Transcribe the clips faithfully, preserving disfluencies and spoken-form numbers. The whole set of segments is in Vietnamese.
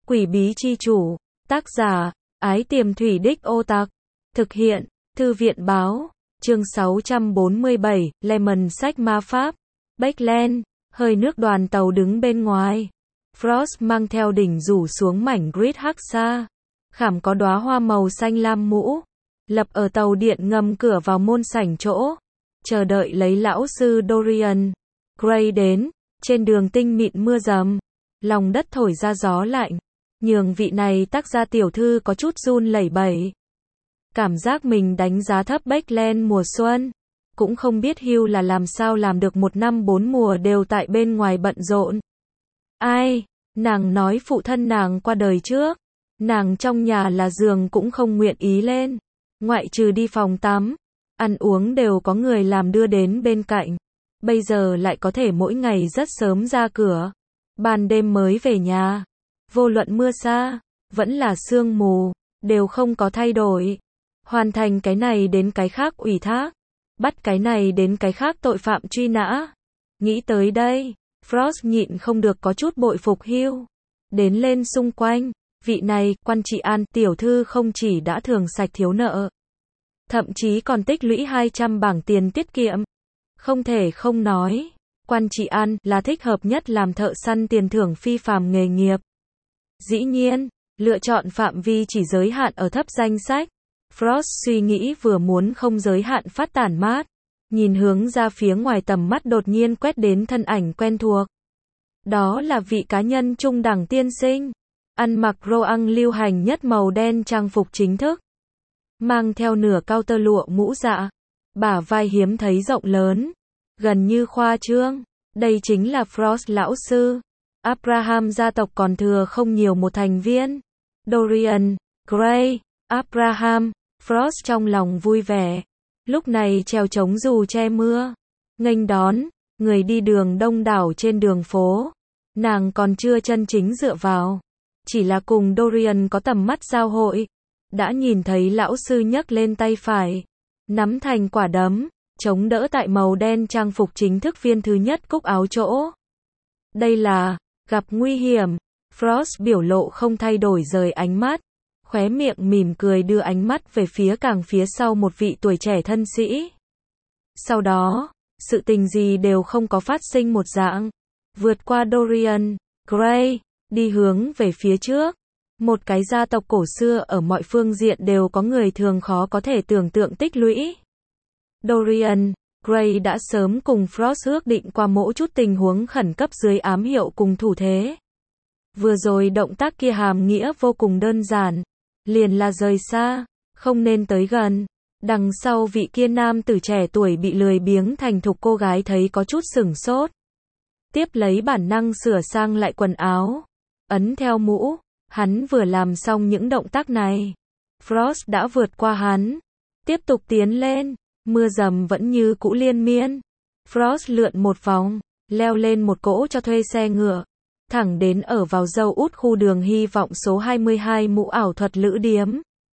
Quỷ bí chi chủ. Tác giả, Ái Tiềm Thủy Đích Ô Tặc. Thực hiện, Thư viện báo. Chương sáu trăm bốn mươi bảy, Lemon sách ma pháp. Backland, hơi nước đoàn tàu đứng bên ngoài. Frost mang theo đỉnh rủ xuống mảnh grid hắc xa. Khảm có đóa hoa màu xanh lam mũ. Lập ở tàu điện ngầm cửa vào môn sảnh chỗ. Chờ đợi lấy lão sư Dorian Gray đến. Trên đường tinh mịn mưa rầm. Lòng đất thổi ra gió lạnh. Nhường vị này tác gia tiểu thư có chút run lẩy bẩy. Cảm giác mình đánh giá thấp Backland mùa xuân. Cũng không biết Hugh là làm sao làm được một năm bốn mùa đều tại bên ngoài bận rộn. Ai? Nàng nói phụ thân nàng qua đời trước. Nàng trong nhà là giường cũng không nguyện ý lên. Ngoại trừ đi phòng tắm. Ăn uống đều có người làm đưa đến bên cạnh. Bây giờ lại có thể mỗi ngày rất sớm ra cửa. Ban đêm mới về nhà. Vô luận mưa xa, vẫn là sương mù, đều không có thay đổi. Hoàn thành cái này đến cái khác ủy thác. Bắt cái này đến cái khác tội phạm truy nã. Nghĩ tới đây, Frost nhịn không được có chút bội phục Hugh. Đến lên xung quanh, vị này, quan trị an, tiểu thư không chỉ đã thường sạch thiếu nợ. Thậm chí còn tích lũy hai trăm bảng tiền tiết kiệm. Không thể không nói, quan trị an là thích hợp nhất làm thợ săn tiền thưởng phi phàm nghề nghiệp. Dĩ nhiên, lựa chọn phạm vi chỉ giới hạn ở thấp danh sách. Frost suy nghĩ vừa muốn không giới hạn phát tản mát. Nhìn hướng ra phía ngoài tầm mắt đột nhiên quét đến thân ảnh quen thuộc. Đó là vị cá nhân trung đẳng tiên sinh. Ăn mặc roang lưu hành nhất màu đen trang phục chính thức. Mang theo nửa cao tơ lụa mũ dạ. Bả vai hiếm thấy rộng lớn. Gần như khoa trương. Đây chính là Frost lão sư. Abraham gia tộc còn thừa không nhiều một thành viên. Dorian Gray, Abraham, Frost trong lòng vui vẻ. Lúc này treo chống dù che mưa. Nghênh đón, người đi đường đông đảo trên đường phố. Nàng còn chưa chân chính dựa vào. Chỉ là cùng Dorian có tầm mắt giao hội. Đã nhìn thấy lão sư nhấc lên tay phải. Nắm thành quả đấm. Chống đỡ tại màu đen trang phục chính thức viên thứ nhất cúc áo chỗ. Đây là gặp nguy hiểm. Frost biểu lộ không thay đổi rời ánh mắt. Khóe miệng mỉm cười đưa ánh mắt về phía càng phía sau một vị tuổi trẻ thân sĩ. Sau đó, sự tình gì đều không có phát sinh một dạng. Vượt qua Dorian Gray, đi hướng về phía trước. Một cái gia tộc cổ xưa ở mọi phương diện đều có người thường khó có thể tưởng tượng tích lũy. Dorian Gray đã sớm cùng Frost ước định qua mỗi chút tình huống khẩn cấp dưới ám hiệu cùng thủ thế. Vừa rồi động tác kia hàm nghĩa vô cùng đơn giản. Liền là rời xa, không nên tới gần. Đằng sau vị kia nam tử trẻ tuổi bị lười biếng thành thục cô gái thấy có chút sửng sốt. Tiếp lấy bản năng sửa sang lại quần áo. Ấn theo mũ, hắn vừa làm xong những động tác này. Frost đã vượt qua hắn. Tiếp tục tiến lên. Mưa rầm vẫn như cũ liên miên. Frost lượn một vòng, leo lên một cỗ cho thuê xe ngựa. Thẳng đến ở vào dâu út khu đường hy vọng số hai mươi hai mũ ảo thuật lữ điếm.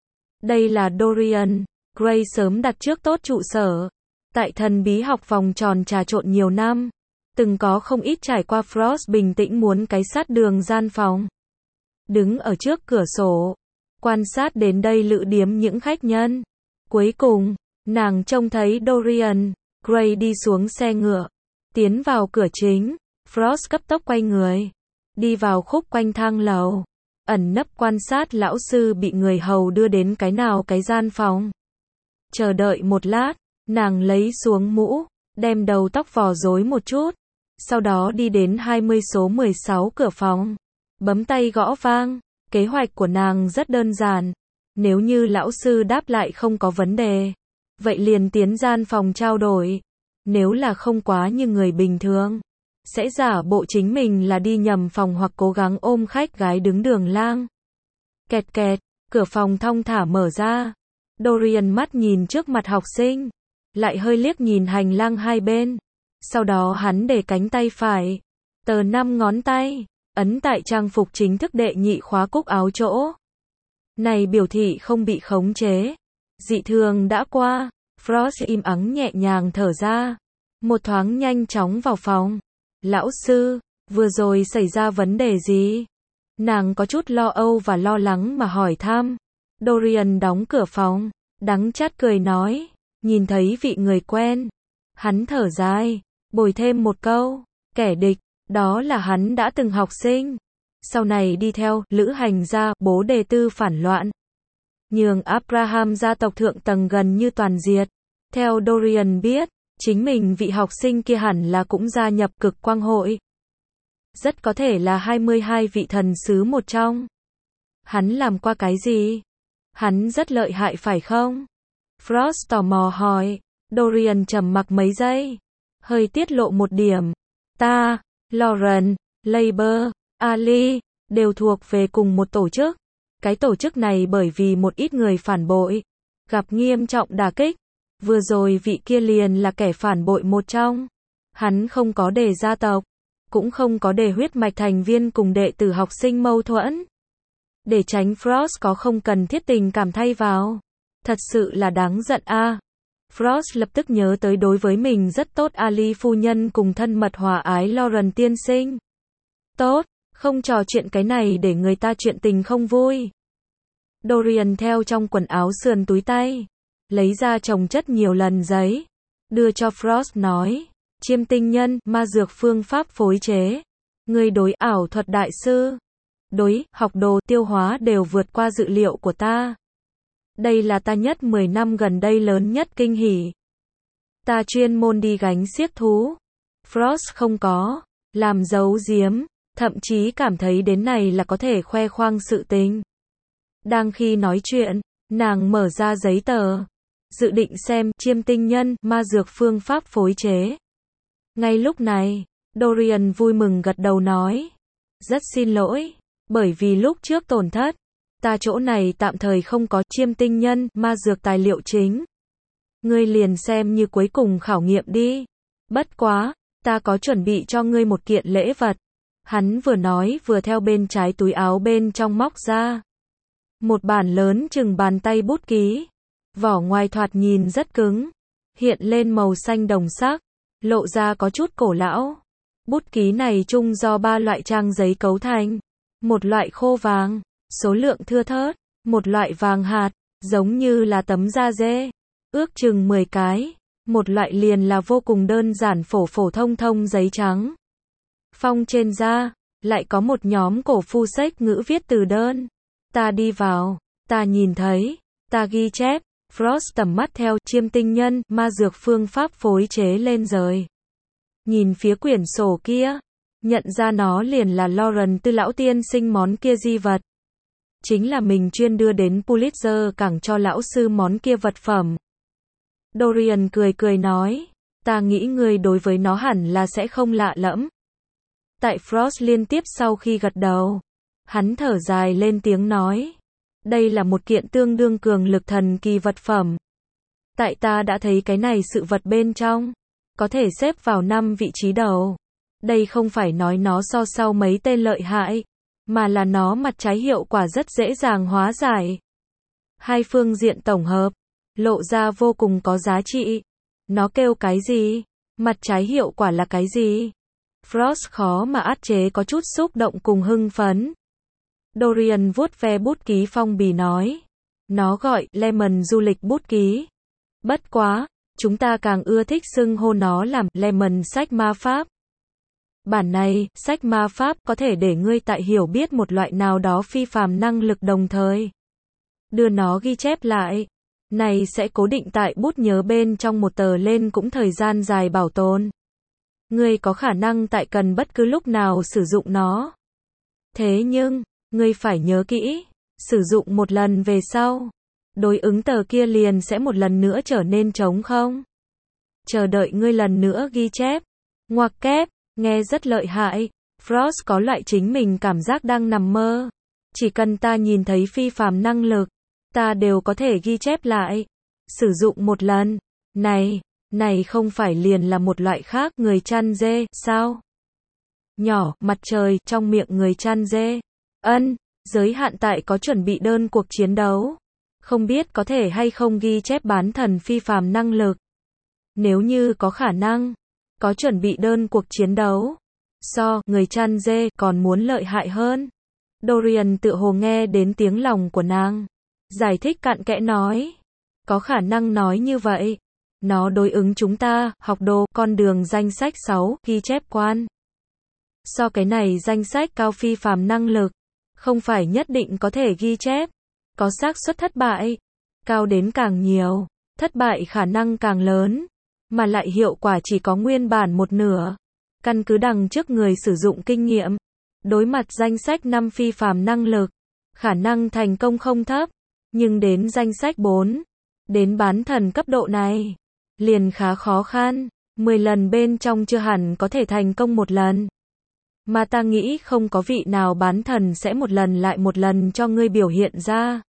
Đây là Dorian Gray sớm đặt trước tốt trụ sở. Tại thần bí học vòng tròn trà trộn nhiều năm. Từng có không ít trải qua Frost bình tĩnh muốn cái sát đường gian phòng. Đứng ở trước cửa sổ. Quan sát đến đây lữ điếm những khách nhân. Cuối cùng, nàng trông thấy Dorian Gray đi xuống xe ngựa. Tiến vào cửa chính. Frost cấp tốc quay người. Đi vào khúc quanh thang lầu. Ẩn nấp quan sát lão sư bị người hầu đưa đến cái nào cái gian phòng. Chờ đợi một lát. Nàng lấy xuống mũ. Đem đầu tóc vò rối một chút. Sau đó đi đến hai mươi số mười sáu cửa phòng. Bấm tay gõ vang. Kế hoạch của nàng rất đơn giản. Nếu như lão sư đáp lại không có vấn đề. Vậy liền tiến gian phòng trao đổi. Nếu là không quá như người bình thường. Sẽ giả bộ chính mình là đi nhầm phòng hoặc cố gắng ôm khách gái đứng đường lang. Kẹt kẹt, cửa phòng thong thả mở ra. Dorian mắt nhìn trước mặt học sinh. Lại hơi liếc nhìn hành lang hai bên. Sau đó hắn để cánh tay phải. Tờ năm ngón tay. Ấn tại trang phục chính thức đệ nhị khóa cúc áo chỗ. Này biểu thị không bị khống chế. Dị thường đã qua. Frost im ắng nhẹ nhàng thở ra. Một thoáng nhanh chóng vào phòng. Lão sư, vừa rồi xảy ra vấn đề gì? Nàng có chút lo âu và lo lắng mà hỏi thăm. Dorian đóng cửa phòng, đắng chát cười nói, nhìn thấy vị người quen. Hắn thở dài, bồi thêm một câu, kẻ địch, đó là hắn đã từng học sinh. Sau này đi theo, lữ hành gia, bố đề tư phản loạn. Nhường Abraham gia tộc thượng tầng gần như toàn diệt. Theo Dorian biết, chính mình vị học sinh kia hẳn là cũng gia nhập cực quang hội. Rất có thể là hai mươi hai vị thần sứ một trong. Hắn làm qua cái gì? Hắn rất lợi hại phải không? Frost tò mò hỏi. Dorian trầm mặc mấy giây, hơi tiết lộ một điểm. Ta, Lauren, Labour, Ali, đều thuộc về cùng một tổ chức. Cái tổ chức này bởi vì một ít người phản bội, gặp nghiêm trọng đả kích. Vừa rồi vị kia liền là kẻ phản bội một trong. Hắn không có để gia tộc, cũng không có để huyết mạch thành viên cùng đệ tử học sinh mâu thuẫn. Để tránh Frost có không cần thiết tình cảm thay vào. Thật sự là đáng giận a. À. Frost lập tức nhớ tới đối với mình rất tốt Ali phu nhân cùng thân mật hòa ái Lauren tiên sinh. Tốt, không trò chuyện cái này để người ta chuyện tình không vui. Dorian theo trong quần áo sườn túi tay, lấy ra chồng chất nhiều lần giấy, đưa cho Frost nói, chiêm tinh nhân, ma dược phương pháp phối chế. Người đối ảo thuật đại sư, đối, học đồ, tiêu hóa đều vượt qua dự liệu của ta. Đây là ta nhất mười năm gần đây lớn nhất kinh hỉ. Ta chuyên môn đi gánh xiếc thú. Frost không có làm giấu giếm, thậm chí cảm thấy đến này là có thể khoe khoang sự tình. Đang khi nói chuyện, nàng mở ra giấy tờ, dự định xem chiêm tinh nhân, ma dược phương pháp phối chế. Ngay lúc này, Dorian vui mừng gật đầu nói, rất xin lỗi, bởi vì lúc trước tổn thất, ta chỗ này tạm thời không có chiêm tinh nhân, ma dược tài liệu chính. Ngươi liền xem như cuối cùng khảo nghiệm đi. Bất quá, ta có chuẩn bị cho ngươi một kiện lễ vật. Hắn vừa nói vừa theo bên trái túi áo bên trong móc ra một bản lớn chừng bàn tay bút ký. Vỏ ngoài thoạt nhìn rất cứng, hiện lên màu xanh đồng sắc, lộ ra có chút cổ lão. Bút ký này chung do ba loại trang giấy cấu thành. Một loại khô vàng, số lượng thưa thớt, một loại vàng hạt, giống như là tấm da dê, ước chừng mười cái, một loại liền là vô cùng đơn giản phổ phổ thông thông giấy trắng. Phong trên da, lại có một nhóm cổ phu sách ngữ viết từ đơn. Ta đi vào, ta nhìn thấy, ta ghi chép. Frost tầm mắt theo chiêm tinh nhân, ma dược phương pháp phối chế lên rời. Nhìn phía quyển sổ kia, nhận ra nó liền là Lauren tư lão tiên sinh món kia di vật. Chính là mình chuyên đưa đến Pulitzer cảng cho lão sư món kia vật phẩm. Dorian cười cười nói, ta nghĩ người đối với nó hẳn là sẽ không lạ lẫm. Tại Frost liên tiếp sau khi gật đầu, hắn thở dài lên tiếng nói, đây là một kiện tương đương cường lực thần kỳ vật phẩm. Tại ta đã thấy cái này sự vật bên trong, có thể xếp vào năm vị trí đầu. Đây không phải nói nó so sau mấy tên lợi hại, mà là nó mặt trái hiệu quả rất dễ dàng hóa giải. Hai phương diện tổng hợp, lộ ra vô cùng có giá trị. Nó kêu cái gì? Mặt trái hiệu quả là cái gì? Frost khó mà át chế có chút xúc động cùng hưng phấn. Dorian vuốt ve bút ký phong bì nói. Nó gọi Lemon du lịch bút ký. Bất quá, chúng ta càng ưa thích xưng hô nó làm Lemon sách ma pháp. Bản này, sách ma pháp có thể để ngươi tại hiểu biết một loại nào đó phi phàm năng lực đồng thời. Đưa nó ghi chép lại. Này sẽ cố định tại bút nhớ bên trong một tờ lên cũng thời gian dài bảo tồn. Ngươi có khả năng tại cần bất cứ lúc nào sử dụng nó. Thế nhưng, ngươi phải nhớ kỹ, sử dụng một lần về sau, đối ứng tờ kia liền sẽ một lần nữa trở nên trống không. Chờ đợi ngươi lần nữa ghi chép. Ngoặc kép, nghe rất lợi hại. Frost có loại chính mình cảm giác đang nằm mơ. Chỉ cần ta nhìn thấy phi phàm năng lực, ta đều có thể ghi chép lại. Sử dụng một lần. Này, này không phải liền là một loại khác người chăn dê, sao? Nhỏ, mặt trời, trong miệng người chăn dê. Ân, giới hạn tại có chuẩn bị đơn cuộc chiến đấu. Không biết có thể hay không ghi chép bán thần phi phàm năng lực. Nếu như có khả năng, có chuẩn bị đơn cuộc chiến đấu. So, người chăn dê còn muốn lợi hại hơn. Dorian tự hồ nghe đến tiếng lòng của nàng. Giải thích cặn kẽ nói. Có khả năng nói như vậy. Nó đối ứng chúng ta, học đồ, con đường danh sách sáu, ghi chép quan. So cái này danh sách cao phi phàm năng lực. Không phải nhất định có thể ghi chép. Có xác suất thất bại. Cao đến càng nhiều. Thất bại khả năng càng lớn. Mà lại hiệu quả chỉ có nguyên bản một nửa. Căn cứ đằng trước người sử dụng kinh nghiệm. Đối mặt danh sách năm phi phàm năng lực. Khả năng thành công không thấp. Nhưng đến danh sách bốn. Đến bán thần cấp độ này. Liền khá khó khăn. mười lần bên trong chưa hẳn có thể thành công một lần. Mà ta nghĩ không có vị nào bán thần sẽ một lần lại một lần cho ngươi biểu hiện ra.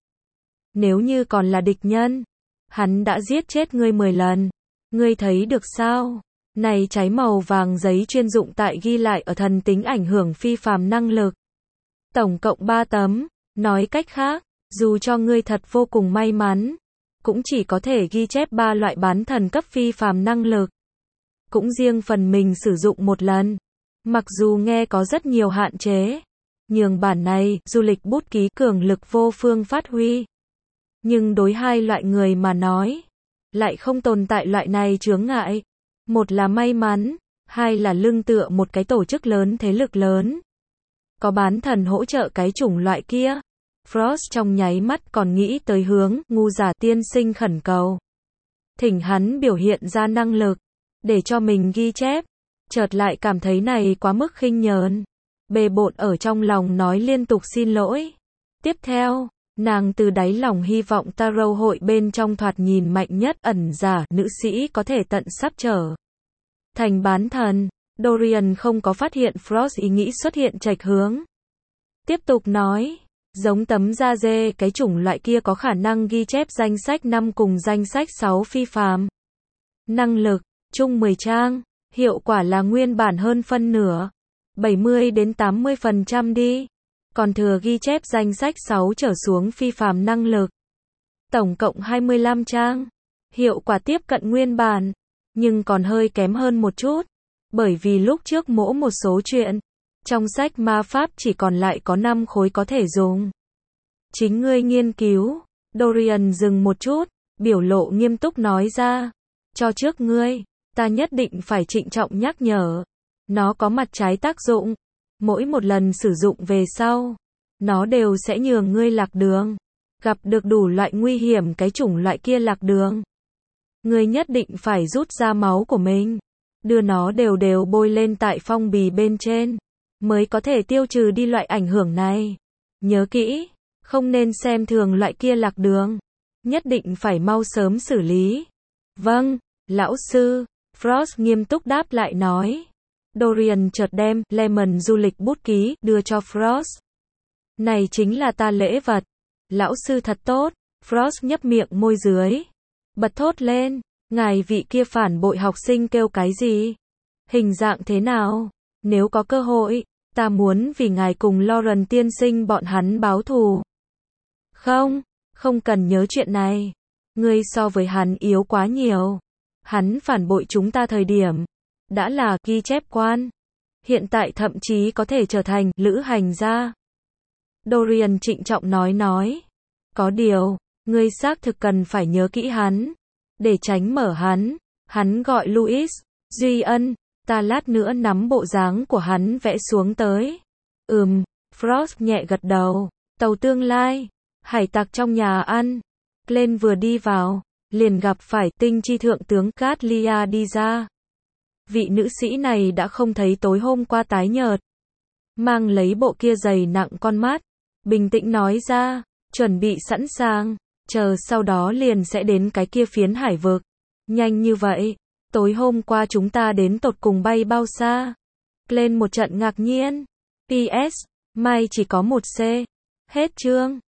Nếu như còn là địch nhân. Hắn đã giết chết ngươi mười lần. Ngươi thấy được sao? Này cháy màu vàng giấy chuyên dụng tại ghi lại ở thần tính ảnh hưởng phi phàm năng lực. Tổng cộng ba tấm. Nói cách khác, dù cho ngươi thật vô cùng may mắn, cũng chỉ có thể ghi chép ba loại bán thần cấp phi phàm năng lực. Cũng riêng phần mình sử dụng một lần. Mặc dù nghe có rất nhiều hạn chế. Nhường bản này, du lịch bút ký cường lực vô phương phát huy. Nhưng đối hai loại người mà nói, lại không tồn tại loại này chướng ngại. Một là may mắn, hai là lưng tựa một cái tổ chức lớn thế lực lớn. Có bán thần hỗ trợ cái chủng loại kia. Frost trong nháy mắt còn nghĩ tới hướng ngu giả tiên sinh khẩn cầu. Thỉnh hắn biểu hiện ra năng lực, để cho mình ghi chép. Chợt lại cảm thấy này quá mức khinh nhờn. Bề bộn ở trong lòng nói liên tục xin lỗi. Tiếp theo, nàng từ đáy lòng hy vọng Tarot hội bên trong thoạt nhìn mạnh nhất ẩn giả nữ sĩ có thể tận sắp trở thành bán thần. Dorian không có phát hiện Frost ý nghĩ xuất hiện chệch hướng. Tiếp tục nói, giống tấm da dê cái chủng loại kia có khả năng ghi chép danh sách năm cùng danh sách sáu phi phàm. Năng lực, chung mười trang, hiệu quả là nguyên bản hơn phân nửa. bảy mươi đến tám mươi phần trăm đi. Còn thừa ghi chép danh sách sáu trở xuống phi phàm năng lực. Tổng cộng hai mươi lăm trang. Hiệu quả tiếp cận nguyên bản, nhưng còn hơi kém hơn một chút. Bởi vì lúc trước mỗ một số chuyện, trong sách ma pháp chỉ còn lại có năm khối có thể dùng. Chính ngươi nghiên cứu. Dorian dừng một chút, biểu lộ nghiêm túc nói ra. Cho trước ngươi, ta nhất định phải trịnh trọng nhắc nhở. Nó có mặt trái tác dụng. Mỗi một lần sử dụng về sau, nó đều sẽ nhường ngươi lạc đường. Gặp được đủ loại nguy hiểm cái chủng loại kia lạc đường. Ngươi nhất định phải rút ra máu của mình. Đưa nó đều đều bôi lên tại phong bì bên trên. Mới có thể tiêu trừ đi loại ảnh hưởng này. Nhớ kỹ, không nên xem thường loại kia lạc đường. Nhất định phải mau sớm xử lý. Vâng, lão sư. Frost nghiêm túc đáp lại nói. Dorian chợt đem Lemon du lịch bút ký đưa cho Frost. Này chính là ta lễ vật. Lão sư thật tốt. Frost nhấp miệng môi dưới. Bật thốt lên. Ngài vị kia phản bội học sinh kêu cái gì? Hình dạng thế nào? Nếu có cơ hội, ta muốn vì ngài cùng Lauren tiên sinh bọn hắn báo thù. Không, không cần nhớ chuyện này. Ngươi so với hắn yếu quá nhiều. Hắn phản bội chúng ta thời điểm đã là ghi chép quan. Hiện tại thậm chí có thể trở thành lữ hành gia. Dorian trịnh trọng nói nói. Có điều, ngươi xác thực cần phải nhớ kỹ hắn. Để tránh mở hắn. Hắn gọi Louis, Duy Ân. Ta lát nữa nắm bộ dáng của hắn vẽ xuống tới. Ừm, Frost nhẹ gật đầu. Tàu tương lai. Hải tặc trong nhà ăn. Glenn vừa đi vào, liền gặp phải tinh chi thượng tướng Catlia đi ra. Vị nữ sĩ này đã không thấy tối hôm qua tái nhợt. Mang lấy bộ kia dày nặng con mắt. Bình tĩnh nói ra, chuẩn bị sẵn sàng. Chờ sau đó liền sẽ đến cái kia phiến hải vực. Nhanh như vậy. Tối hôm qua chúng ta đến tột cùng bay bao xa? Lên một trận ngạc nhiên. pê ét. Mai chỉ có một C. Hết chương.